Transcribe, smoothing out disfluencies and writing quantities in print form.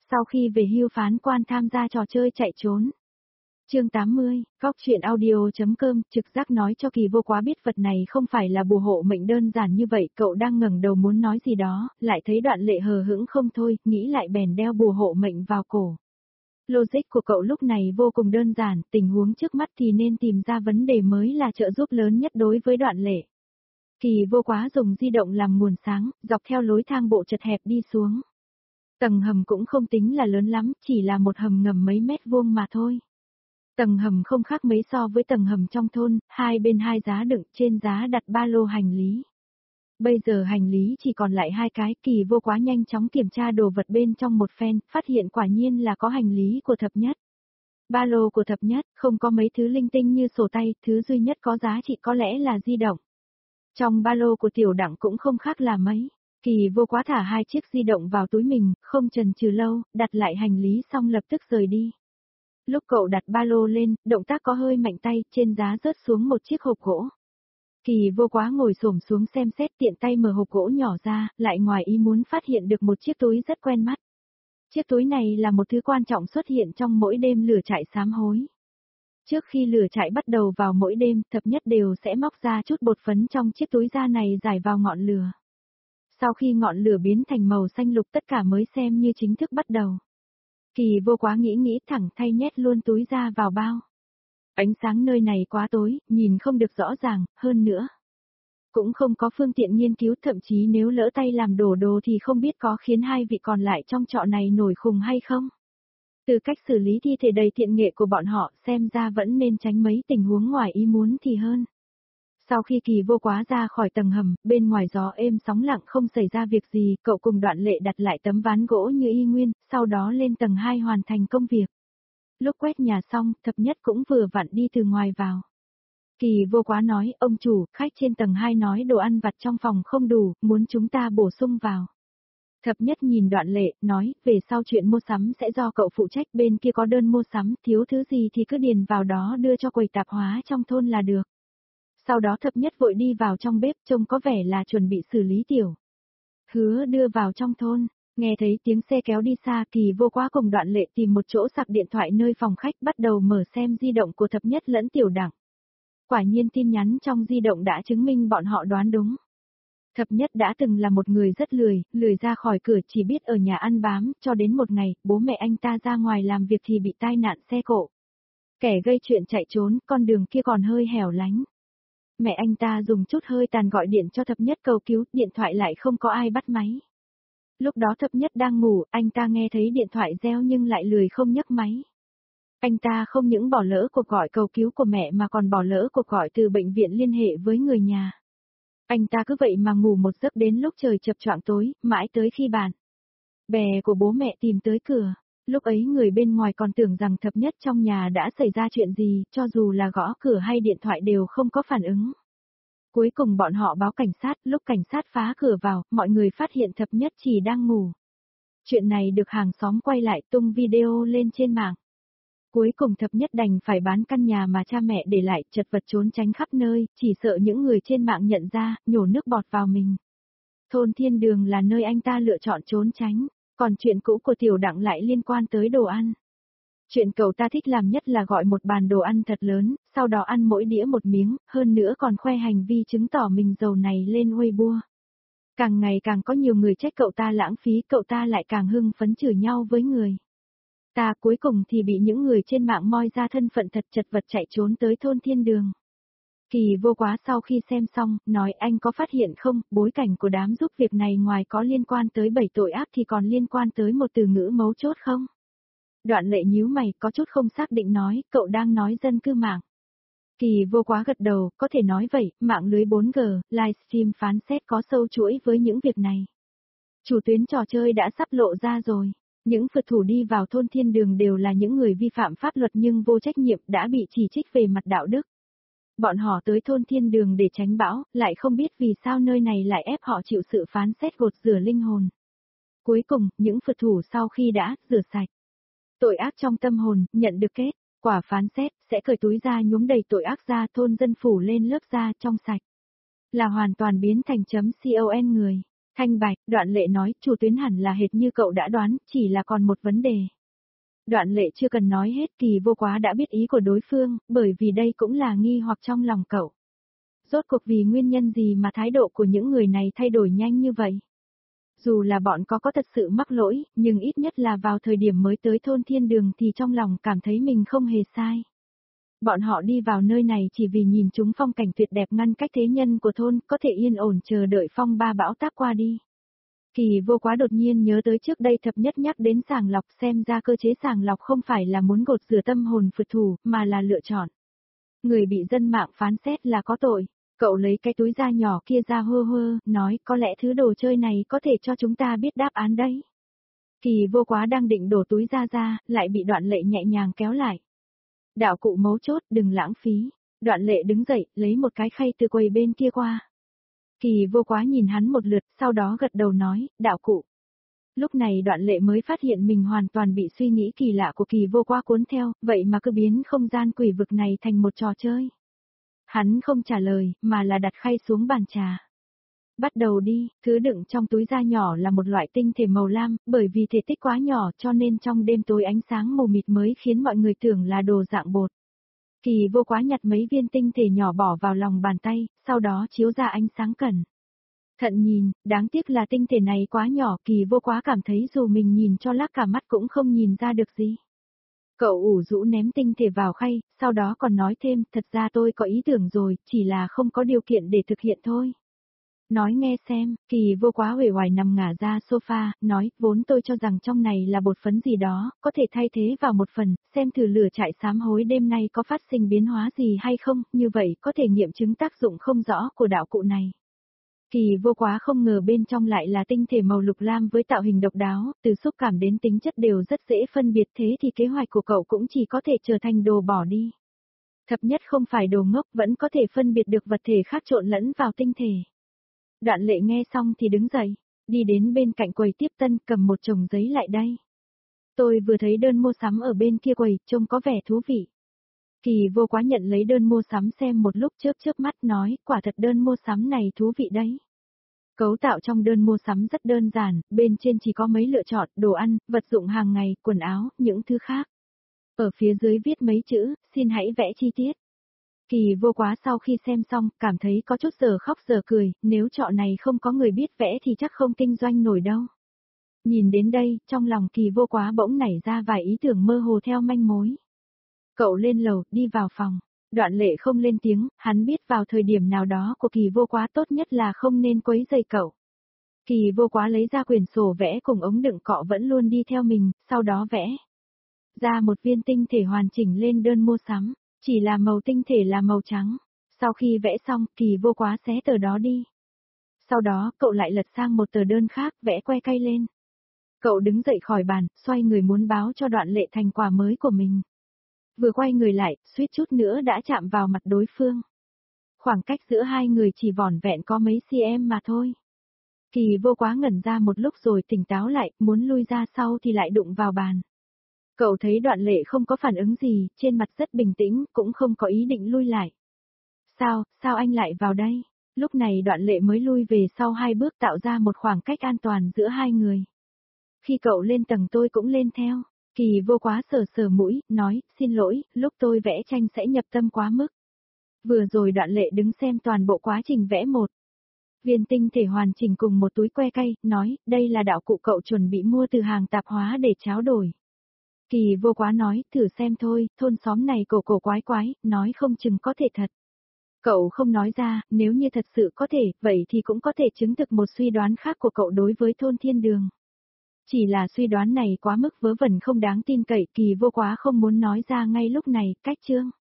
Sau khi về hưu phán quan tham gia trò chơi chạy trốn. Chương 80, Góc truyện audio.com, trực giác nói cho Kỳ Vô Quá biết vật này không phải là bùa hộ mệnh đơn giản như vậy, cậu đang ngẩng đầu muốn nói gì đó, lại thấy Đoạn Lệ hờ hững không thôi, nghĩ lại bèn đeo bùa hộ mệnh vào cổ. Logic của cậu lúc này vô cùng đơn giản, tình huống trước mắt thì nên tìm ra vấn đề mới là trợ giúp lớn nhất đối với Đoạn Lệ. Kỳ Vô Quá dùng di động làm nguồn sáng, dọc theo lối thang bộ chật hẹp đi xuống. Tầng hầm cũng không tính là lớn lắm, chỉ là một hầm ngầm mấy mét vuông mà thôi. Tầng hầm không khác mấy so với tầng hầm trong thôn, hai bên hai giá đựng, trên giá đặt ba lô hành lý. Bây giờ hành lý chỉ còn lại hai cái, Kỳ Vô Quá nhanh chóng kiểm tra đồ vật bên trong một phen, phát hiện quả nhiên là có hành lý của Thập Nhất. Ba lô của Thập Nhất, không có mấy thứ linh tinh như sổ tay, thứ duy nhất có giá trị có lẽ là di động. Trong ba lô của Tiểu Đặng cũng không khác là mấy. Kỳ Vô Quá thả hai chiếc di động vào túi mình, không chần chừ lâu, đặt lại hành lý xong lập tức rời đi. Lúc cậu đặt ba lô lên, động tác có hơi mạnh tay, trên giá rớt xuống một chiếc hộp gỗ. Kỳ Vô Quá ngồi xổm xuống xem xét, tiện tay mở hộp gỗ nhỏ ra, lại ngoài ý muốn phát hiện được một chiếc túi rất quen mắt. Chiếc túi này là một thứ quan trọng xuất hiện trong mỗi đêm lửa trại sám hối. Trước khi lửa trại bắt đầu vào mỗi đêm, Thập Nhất đều sẽ móc ra chút bột phấn trong chiếc túi da này rải vào ngọn lửa. Sau khi ngọn lửa biến thành màu xanh lục tất cả mới xem như chính thức bắt đầu. Kỳ Vô Quá nghĩ thẳng thay nhét luôn túi ra vào bao. Ánh sáng nơi này quá tối, nhìn không được rõ ràng, hơn nữa. Cũng không có phương tiện nghiên cứu, thậm chí nếu lỡ tay làm đổ đồ thì không biết có khiến hai vị còn lại trong trọ này nổi khùng hay không. Từ cách xử lý thi thể đầy thiện nghệ của bọn họ xem ra vẫn nên tránh mấy tình huống ngoài ý muốn thì hơn. Sau khi Kỳ Vô Quá ra khỏi tầng hầm, bên ngoài gió êm sóng lặng không xảy ra việc gì, cậu cùng Đoạn Lệ đặt lại tấm ván gỗ như y nguyên, sau đó lên tầng 2 hoàn thành công việc. Lúc quét nhà xong, Thập Nhất cũng vừa vặn đi từ ngoài vào. Kỳ Vô Quá nói, ông chủ, khách trên tầng 2 nói đồ ăn vặt trong phòng không đủ, muốn chúng ta bổ sung vào. Thập Nhất nhìn Đoạn Lệ, nói, về sau chuyện mua sắm sẽ do cậu phụ trách, bên kia có đơn mua sắm, thiếu thứ gì thì cứ điền vào đó đưa cho quầy tạp hóa trong thôn là được. Sau đó Thập Nhất vội đi vào trong bếp, trông có vẻ là chuẩn bị xử lý Tiểu Hứa đưa vào trong thôn. Nghe thấy tiếng xe kéo đi xa, Kỳ Vô Quá cùng Đoạn Lệ tìm một chỗ sạc điện thoại nơi phòng khách, bắt đầu mở xem di động của Thập Nhất lẫn Tiểu Đặng. Quả nhiên tin nhắn trong di động đã chứng minh bọn họ đoán đúng. Thập Nhất đã từng là một người rất lười ra khỏi cửa, chỉ biết ở nhà ăn bám, cho đến một ngày, bố mẹ anh ta ra ngoài làm việc thì bị tai nạn xe cộ. Kẻ gây chuyện chạy trốn, con đường kia còn hơi hẻo lánh. Mẹ anh ta dùng chút hơi tàn gọi điện cho Thập Nhất cầu cứu, điện thoại lại không có ai bắt máy. Lúc đó Thập Nhất đang ngủ, anh ta nghe thấy điện thoại reo nhưng lại lười không nhấc máy. Anh ta không những bỏ lỡ cuộc gọi cầu cứu của mẹ mà còn bỏ lỡ cuộc gọi từ bệnh viện liên hệ với người nhà. Anh ta cứ vậy mà ngủ một giấc đến lúc trời chập choạng tối, mãi tới khi bạn bè của bố mẹ tìm tới cửa. Lúc ấy người bên ngoài còn tưởng rằng Thập Nhất trong nhà đã xảy ra chuyện gì, cho dù là gõ cửa hay điện thoại đều không có phản ứng. Cuối cùng bọn họ báo cảnh sát, lúc cảnh sát phá cửa vào, mọi người phát hiện Thập Nhất chỉ đang ngủ. Chuyện này được hàng xóm quay lại tung video lên trên mạng. Cuối cùng Thập Nhất đành phải bán căn nhà mà cha mẹ để lại, chật vật trốn tránh khắp nơi, chỉ sợ những người trên mạng nhận ra, nhổ nước bọt vào mình. Thôn Thiên Đường là nơi anh ta lựa chọn trốn tránh, còn chuyện cũ của Tiểu Đặng lại liên quan tới đồ ăn. Chuyện cậu ta thích làm nhất là gọi một bàn đồ ăn thật lớn, sau đó ăn mỗi đĩa một miếng, hơn nữa còn khoe hành vi chứng tỏ mình giàu này lên Weibo. Càng ngày càng có nhiều người trách cậu ta lãng phí, cậu ta lại càng hưng phấn chửi nhau với người ta, cuối cùng thì bị những người trên mạng moi ra thân phận thật, chật vật chạy trốn tới thôn Thiên Đường. Kỳ Vô Quá sau khi xem xong, nói, anh có phát hiện không, bối cảnh của đám giúp việc này ngoài có liên quan tới 7 tội ác thì còn liên quan tới một từ ngữ mấu chốt không? Đoạn Lệ nhíu mày, có chút không xác định nói, cậu đang nói dân cư mạng. Kỳ Vô Quá gật đầu, có thể nói vậy, mạng lưới 4G, livestream phán xét có sâu chuỗi với những việc này. Chủ tuyến trò chơi đã sắp lộ ra rồi. Những phượt thủ đi vào thôn Thiên Đường đều là những người vi phạm pháp luật nhưng vô trách nhiệm, đã bị chỉ trích về mặt đạo đức. Bọn họ tới thôn Thiên Đường để tránh bão, lại không biết vì sao nơi này lại ép họ chịu sự phán xét gột rửa linh hồn. Cuối cùng, những phượt thủ sau khi đã rửa sạch tội ác trong tâm hồn, nhận được kết quả phán xét, sẽ cởi túi ra nhuốm đầy tội ác ra, thôn dân phủ lên lớp da trong sạch. Là hoàn toàn biến thành .con người. Thanh bạch, Đoạn Lệ nói, Chu Tuyến hẳn là hệt như cậu đã đoán, chỉ là còn một vấn đề. Đoạn Lệ chưa cần nói hết, Kỳ Vô Quá đã biết ý của đối phương, bởi vì đây cũng là nghi hoặc trong lòng cậu. Rốt cuộc vì nguyên nhân gì mà thái độ của những người này thay đổi nhanh như vậy? Dù là bọn có thật sự mắc lỗi, nhưng ít nhất là vào thời điểm mới tới thôn Thiên Đường thì trong lòng cảm thấy mình không hề sai. Bọn họ đi vào nơi này chỉ vì nhìn chúng phong cảnh tuyệt đẹp ngăn cách thế nhân của thôn, có thể yên ổn chờ đợi phong ba bão táp qua đi. Kỳ Vô Quá đột nhiên nhớ tới trước đây thập nhất nhắc đến sàng lọc, xem ra cơ chế sàng lọc không phải là muốn gột rửa tâm hồn phượt thủ, mà là lựa chọn. Người bị dân mạng phán xét là có tội. Cậu lấy cái túi da nhỏ kia ra hơ hơ, nói có lẽ thứ đồ chơi này có thể cho chúng ta biết đáp án đấy. Kỳ Vô Quá đang định đổ túi ra, lại bị Đoạn Lệ nhẹ nhàng kéo lại. Đạo cụ mấu chốt, đừng lãng phí. Đoạn Lệ đứng dậy, lấy một cái khay từ quầy bên kia qua. Kỳ Vô Quá nhìn hắn một lượt, sau đó gật đầu nói, đạo cụ. Lúc này Đoạn Lệ mới phát hiện mình hoàn toàn bị suy nghĩ kỳ lạ của Kỳ Vô Quá cuốn theo, vậy mà cứ biến không gian quỷ vực này thành một trò chơi. Hắn không trả lời, mà là đặt khay xuống bàn trà. Bắt đầu đi, thứ đựng trong túi da nhỏ là một loại tinh thể màu lam, bởi vì thể tích quá nhỏ cho nên trong đêm tối ánh sáng mù mịt mới khiến mọi người tưởng là đồ dạng bột. Kỳ Vô Quá nhặt mấy viên tinh thể nhỏ bỏ vào lòng bàn tay, sau đó chiếu ra ánh sáng cẩn thận nhìn, đáng tiếc là tinh thể này quá nhỏ, Kỳ Vô Quá cảm thấy dù mình nhìn cho lác cả mắt cũng không nhìn ra được gì. Cậu ủ rũ ném tinh thể vào khay, sau đó còn nói thêm, thật ra tôi có ý tưởng rồi, chỉ là không có điều kiện để thực hiện thôi. Nói nghe xem, Kỳ Vô Quá uể oải nằm ngả ra sofa, nói, vốn tôi cho rằng trong này là bột phấn gì đó, có thể thay thế vào một phần, xem thử lửa trại sám hối đêm nay có phát sinh biến hóa gì hay không, như vậy có thể nghiệm chứng tác dụng không rõ của đạo cụ này. Kỳ Vô Quá không ngờ bên trong lại là tinh thể màu lục lam với tạo hình độc đáo, từ xúc cảm đến tính chất đều rất dễ phân biệt, thế thì kế hoạch của cậu cũng chỉ có thể trở thành đồ bỏ đi. Thập nhất không phải đồ ngốc, vẫn có thể phân biệt được vật thể khác trộn lẫn vào tinh thể. Đoạn Lệ nghe xong thì đứng dậy, đi đến bên cạnh quầy tiếp tân, cầm một chồng giấy lại đây. Tôi vừa thấy đơn mua sắm ở bên kia quầy, trông có vẻ thú vị. Kỳ Vô Quá nhận lấy đơn mua sắm xem một lúc, chớp mắt nói, quả thật đơn mua sắm này thú vị đấy. Cấu tạo trong đơn mua sắm rất đơn giản, bên trên chỉ có mấy lựa chọn, đồ ăn, vật dụng hàng ngày, quần áo, những thứ khác. Ở phía dưới viết mấy chữ, xin hãy vẽ chi tiết. Kỳ Vô Quá sau khi xem xong, cảm thấy có chút giờ khóc giờ cười, nếu chọn này không có người biết vẽ thì chắc không kinh doanh nổi đâu. Nhìn đến đây, trong lòng Kỳ Vô Quá bỗng nảy ra vài ý tưởng mơ hồ theo manh mối. Cậu lên lầu, đi vào phòng. Đoạn Lệ không lên tiếng, hắn biết vào thời điểm nào đó của Kỳ Vô Quá tốt nhất là không nên quấy rầy cậu. Kỳ Vô Quá lấy ra quyển sổ vẽ cùng ống đựng cọ vẫn luôn đi theo mình, sau đó vẽ ra một viên tinh thể hoàn chỉnh lên đơn mua sắm, chỉ là màu tinh thể là màu trắng. Sau khi vẽ xong, Kỳ Vô Quá xé tờ đó đi. Sau đó, cậu lại lật sang một tờ đơn khác, vẽ que cây lên. Cậu đứng dậy khỏi bàn, xoay người muốn báo cho Đoạn Lệ thành quả mới của mình. Vừa quay người lại, suýt chút nữa đã chạm vào mặt đối phương. Khoảng cách giữa hai người chỉ vỏn vẹn có mấy cm mà thôi. Kỳ Vô Quá ngẩn ra một lúc rồi tỉnh táo lại, muốn lui ra sau thì lại đụng vào bàn. Cậu thấy Đoạn Lệ không có phản ứng gì, trên mặt rất bình tĩnh, cũng không có ý định lui lại. Sao anh lại vào đây? Lúc này Đoạn Lệ mới lui về sau 2 bước, tạo ra một khoảng cách an toàn giữa hai người. Khi cậu lên tầng tôi cũng lên theo. Kỳ Vô Quá sờ mũi, nói, xin lỗi, lúc tôi vẽ tranh sẽ nhập tâm quá mức. Vừa rồi Đoạn Lệ đứng xem toàn bộ quá trình vẽ một viên tinh thể hoàn chỉnh cùng một túi que cây, nói, đây là đạo cụ cậu chuẩn bị mua từ hàng tạp hóa để tráo đổi. Kỳ Vô Quá nói, thử xem thôi, thôn xóm này cổ quái, nói không chừng có thể thật. Cậu không nói ra, nếu như thật sự có thể, vậy thì cũng có thể chứng thực một suy đoán khác của cậu đối với thôn Thiên Đường. Chỉ là suy đoán này quá mức vớ vẩn không đáng tin cậy, Kỳ Vô Quá không muốn nói ra ngay lúc này, cách chương.